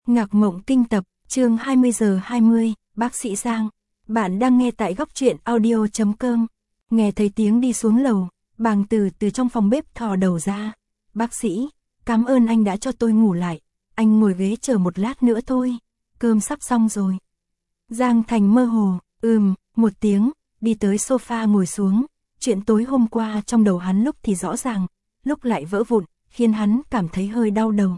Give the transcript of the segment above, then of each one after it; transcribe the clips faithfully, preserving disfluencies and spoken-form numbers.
Ngạc Mộng Kinh tập, chương hai mươi giờ hai mươi, bác sĩ Giang. Bạn đang nghe tại góc truyện audio chấm com. Nghe thấy tiếng đi xuống lầu, Bàng Từ từ trong phòng bếp thò đầu ra. Bác sĩ, cảm ơn anh đã cho tôi ngủ lại. Anh ngồi ghế chờ một lát nữa thôi. Cơm sắp xong rồi. Giang Thành mơ hồ, ừm, một tiếng, đi tới sofa ngồi xuống. Chuyện tối hôm qua trong đầu hắn lúc thì rõ ràng, lúc lại vỡ vụn, khiến hắn cảm thấy hơi đau đầu.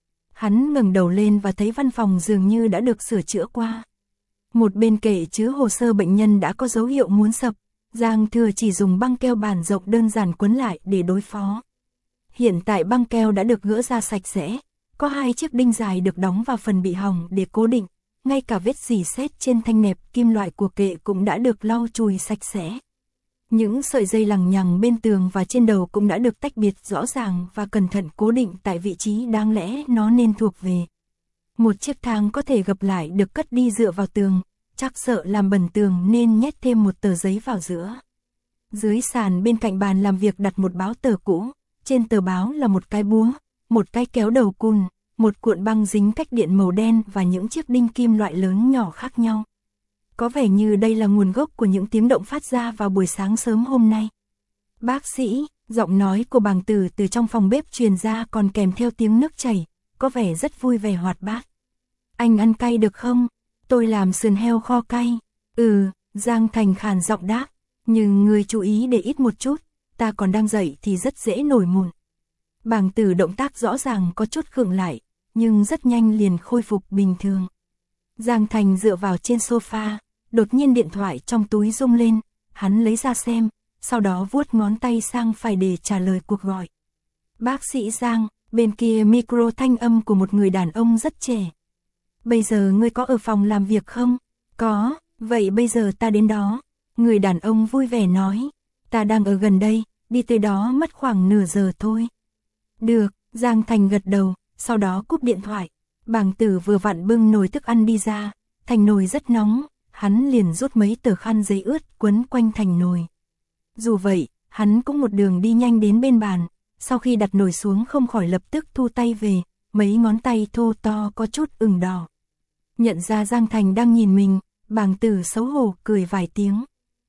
Hắn ngẩng đầu lên và thấy văn phòng dường như đã được sửa chữa qua. Một bên kệ chứa hồ sơ bệnh nhân đã có dấu hiệu muốn sập, Giang Thừa chỉ dùng băng keo bản rộng đơn giản quấn lại để đối phó. Hiện tại băng keo đã được gỡ ra sạch sẽ, có hai chiếc đinh dài được đóng vào phần bị hỏng để cố định, ngay cả vết rỉ sét trên thanh nẹp kim loại của kệ cũng đã được lau chùi sạch sẽ. Những sợi dây lằng nhằng bên tường và trên đầu cũng đã được tách biệt rõ ràng và cẩn thận cố định tại vị trí đáng lẽ nó nên thuộc về. Một chiếc thang có thể gập lại được cất đi dựa vào tường, chắc sợ làm bẩn tường nên nhét thêm một tờ giấy vào giữa. Dưới sàn bên cạnh bàn làm việc đặt một báo tờ cũ, trên tờ báo là một cái búa, một cái kéo đầu cùn, một cuộn băng dính cách điện màu đen và những chiếc đinh kim loại lớn nhỏ khác nhau. Có vẻ như đây là nguồn gốc của những tiếng động phát ra vào buổi sáng sớm hôm nay. Bác sĩ, giọng nói của Bàng Từ từ trong phòng bếp truyền ra còn kèm theo tiếng nước chảy, có vẻ rất vui vẻ hoạt bát. Anh ăn cay được không? Tôi làm sườn heo kho cay. Ừ, Giang Thành khàn giọng đáp, nhưng người chú ý để ít một chút, ta còn đang dậy thì rất dễ nổi mụn. Bàng Từ động tác rõ ràng có chút khựng lại, nhưng rất nhanh liền khôi phục bình thường. Giang Thành dựa vào trên sofa, đột nhiên điện thoại trong túi rung lên, hắn lấy ra xem, sau đó vuốt ngón tay sang phải để trả lời cuộc gọi. Bác sĩ Giang, bên kia micro thanh âm của một người đàn ông rất trẻ. Bây giờ ngươi có ở phòng làm việc không? Có, vậy bây giờ ta đến đó. Người đàn ông vui vẻ nói, ta đang ở gần đây, đi tới đó mất khoảng nửa giờ thôi. Được, Giang Thành gật đầu, sau đó cúp điện thoại. Bàng Từ vừa vặn bưng nồi thức ăn đi ra, thành nồi rất nóng, hắn liền rút mấy tờ khăn giấy ướt quấn quanh thành nồi. Dù vậy, hắn cũng một đường đi nhanh đến bên bàn, sau khi đặt nồi xuống không khỏi lập tức thu tay về, mấy ngón tay thô to có chút ửng đỏ. Nhận ra Giang Thành đang nhìn mình, Bàng Từ xấu hổ cười vài tiếng.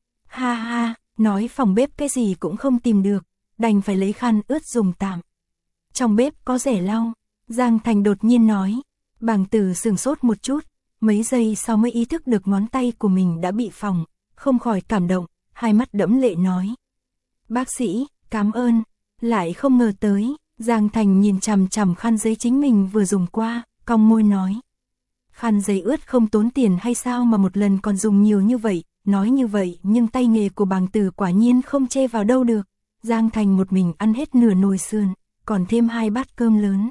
Ha ha, nói phòng bếp cái gì cũng không tìm được, đành phải lấy khăn ướt dùng tạm. Trong bếp có rẻ lau, Giang Thành đột nhiên nói. Bàng Từ sửng sốt một chút, mấy giây sau mới ý thức được ngón tay của mình đã bị phỏng, không khỏi cảm động, hai mắt đẫm lệ nói. Bác sĩ, cảm ơn, lại không ngờ tới. Giang Thành nhìn chằm chằm khăn giấy chính mình vừa dùng qua, cong môi nói. Khăn giấy ướt không tốn tiền hay sao mà một lần còn dùng nhiều như vậy, nói như vậy nhưng tay nghề của Bàng Từ quả nhiên không chê vào đâu được. Giang Thành một mình ăn hết nửa nồi sườn, còn thêm hai bát cơm lớn.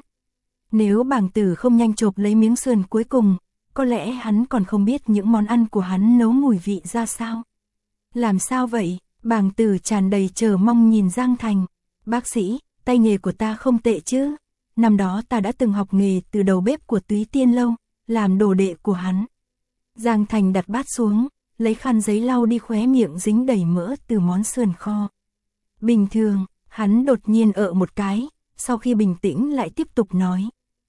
Nếu Bàng Từ không nhanh chộp lấy miếng sườn cuối cùng, có lẽ hắn còn không biết những món ăn của hắn nấu mùi vị ra sao. Làm sao vậy? Bàng Từ tràn đầy chờ mong nhìn Giang Thành. Bác sĩ, tay nghề của ta không tệ chứ? Năm đó ta đã từng học nghề từ đầu bếp của Túy Tiên Lâu, làm đồ đệ của hắn. Giang Thành đặt bát xuống, lấy khăn giấy lau đi khóe miệng dính đầy mỡ từ món sườn kho. Bình thường, hắn đột nhiên ợ một cái, sau khi bình tĩnh lại tiếp tục nói.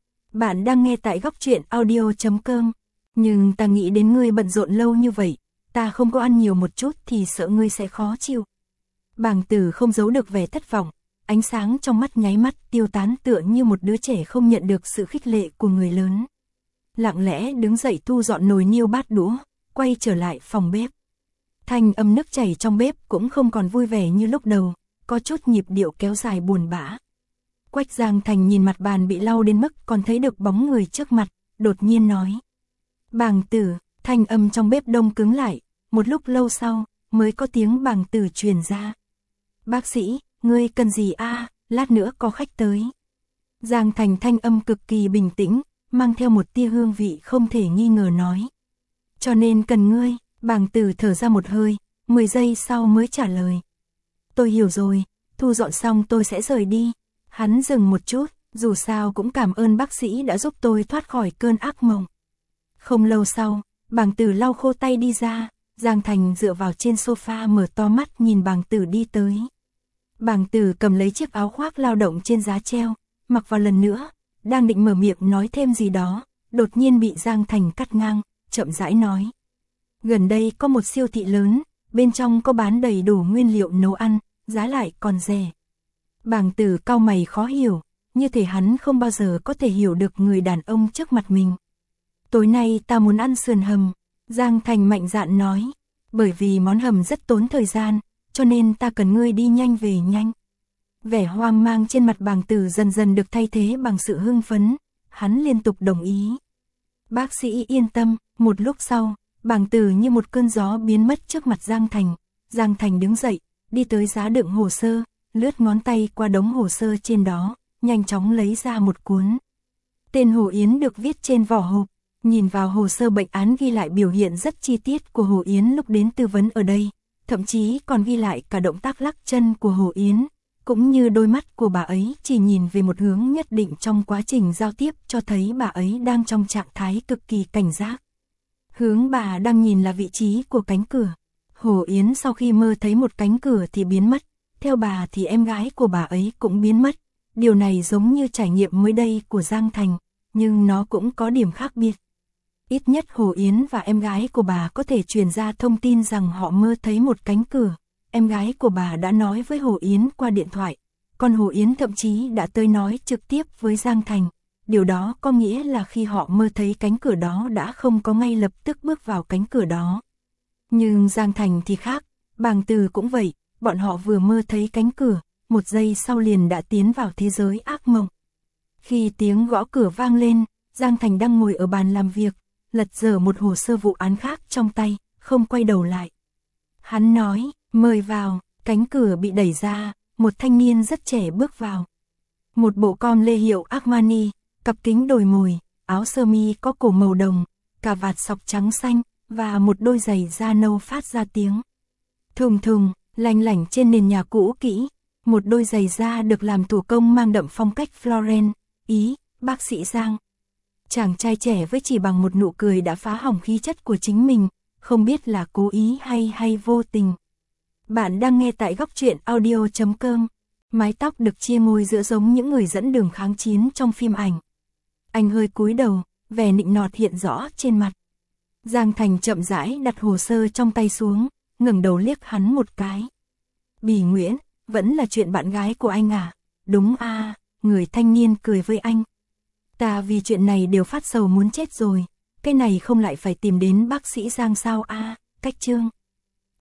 Bạn đang nghe tại góc truyện audio chấm com, nhưng ta nghĩ đến ngươi bận rộn lâu như vậy, ta không có ăn nhiều một chút thì sợ ngươi sẽ khó chịu. Bàng Từ không giấu được vẻ thất vọng, ánh sáng trong mắt nháy mắt tiêu tán tựa như một đứa trẻ không nhận được sự khích lệ của người lớn. Lặng lẽ đứng dậy thu dọn nồi niêu bát đũa, quay trở lại phòng bếp. Thanh âm nước chảy trong bếp cũng không còn vui vẻ như lúc đầu, có chút nhịp điệu kéo dài buồn bã. Quách Giang Thành nhìn mặt bàn bị lau đến mức còn thấy được bóng người trước mặt, đột nhiên nói. Bàng Từ, thanh âm trong bếp đông cứng lại, một lúc lâu sau, mới có tiếng Bàng Từ truyền ra. Bác sĩ, ngươi cần gì a? À, lát nữa có khách tới. Giang Thành thanh âm cực kỳ bình tĩnh, mang theo một tia hương vị không thể nghi ngờ nói. Cho nên cần ngươi. Bàng Từ thở ra một hơi, mười giây sau mới trả lời. Tôi hiểu rồi, thu dọn xong tôi sẽ rời đi. Hắn dừng một chút, dù sao cũng cảm ơn bác sĩ đã giúp tôi thoát khỏi cơn ác mộng. Không lâu sau, Bàng Từ lau khô tay đi ra, Giang Thành dựa vào trên sofa mở to mắt nhìn Bàng Từ đi tới. Bàng Từ cầm lấy chiếc áo khoác lao động trên giá treo, mặc vào lần nữa, đang định mở miệng nói thêm gì đó, đột nhiên bị Giang Thành cắt ngang, chậm rãi nói. Gần đây có một siêu thị lớn, bên trong có bán đầy đủ nguyên liệu nấu ăn, giá lại còn rẻ. Bàng Tử cau mày khó hiểu, như thể hắn không bao giờ có thể hiểu được người đàn ông trước mặt mình. Tối nay ta muốn ăn sườn hầm, Giang Thành mạnh dạn nói, bởi vì món hầm rất tốn thời gian, cho nên ta cần ngươi đi nhanh về nhanh. Vẻ hoang mang trên mặt Bàng Tử dần dần được thay thế bằng sự hưng phấn, hắn liên tục đồng ý. Bác sĩ yên tâm, một lúc sau, Bàng Tử như một cơn gió biến mất trước mặt Giang Thành. Giang Thành đứng dậy, đi tới giá đựng hồ sơ, lướt ngón tay qua đống hồ sơ trên đó, nhanh chóng lấy ra một cuốn. Tên Hồ Yến được viết trên vỏ hộp, nhìn vào hồ sơ bệnh án ghi lại biểu hiện rất chi tiết của Hồ Yến lúc đến tư vấn ở đây, thậm chí còn ghi lại cả động tác lắc chân của Hồ Yến, cũng như đôi mắt của bà ấy chỉ nhìn về một hướng nhất định trong quá trình giao tiếp cho thấy bà ấy đang trong trạng thái cực kỳ cảnh giác. Hướng bà đang nhìn là vị trí của cánh cửa. Hồ Yến sau khi mơ thấy một cánh cửa thì biến mất, theo bà thì em gái của bà ấy cũng biến mất. Điều này giống như trải nghiệm mới đây của Giang Thành, nhưng nó cũng có điểm khác biệt. Ít nhất Hồ Yến và em gái của bà có thể truyền ra thông tin rằng họ mơ thấy một cánh cửa. Em gái của bà đã nói với Hồ Yến qua điện thoại, còn Hồ Yến thậm chí đã tới nói trực tiếp với Giang Thành. Điều đó có nghĩa là khi họ mơ thấy cánh cửa đó đã không có ngay lập tức bước vào cánh cửa đó. Nhưng Giang Thành thì khác, Bàng Tử cũng vậy, bọn họ vừa mơ thấy cánh cửa, một giây sau liền đã tiến vào thế giới ác mộng. Khi tiếng gõ cửa vang lên, Giang Thành đang ngồi ở bàn làm việc, lật dở một hồ sơ vụ án khác trong tay, không quay đầu lại. Hắn nói, mời vào, cánh cửa bị đẩy ra, một thanh niên rất trẻ bước vào. Một bộ com lê hiệu Armani, cặp kính đồi mồi, áo sơ mi có cổ màu đồng, cà vạt sọc trắng xanh, và một đôi giày da nâu phát ra tiếng thùng thùng, lanh lảnh trên nền nhà cũ kỹ. Một đôi giày da được làm thủ công mang đậm phong cách Florence, Ý, bác sĩ Giang. Chàng trai trẻ với chỉ bằng một nụ cười đã phá hỏng khí chất của chính mình, không biết là cố ý hay hay vô tình. Bạn đang nghe tại góc truyện audio chấm com. Mái tóc được chia ngôi giữa giống những người dẫn đường kháng chiến trong phim ảnh. Anh hơi cúi đầu, vẻ nịnh nọt hiện rõ trên mặt. Giang Thành chậm rãi đặt hồ sơ trong tay xuống, ngẩng đầu liếc hắn một cái. Bỉ Nguyễn, vẫn là chuyện bạn gái của anh à? Đúng à, người thanh niên cười với anh. Ta vì chuyện này đều phát sầu muốn chết rồi, cái này không lại phải tìm đến bác sĩ Giang sao a, à, cách chương.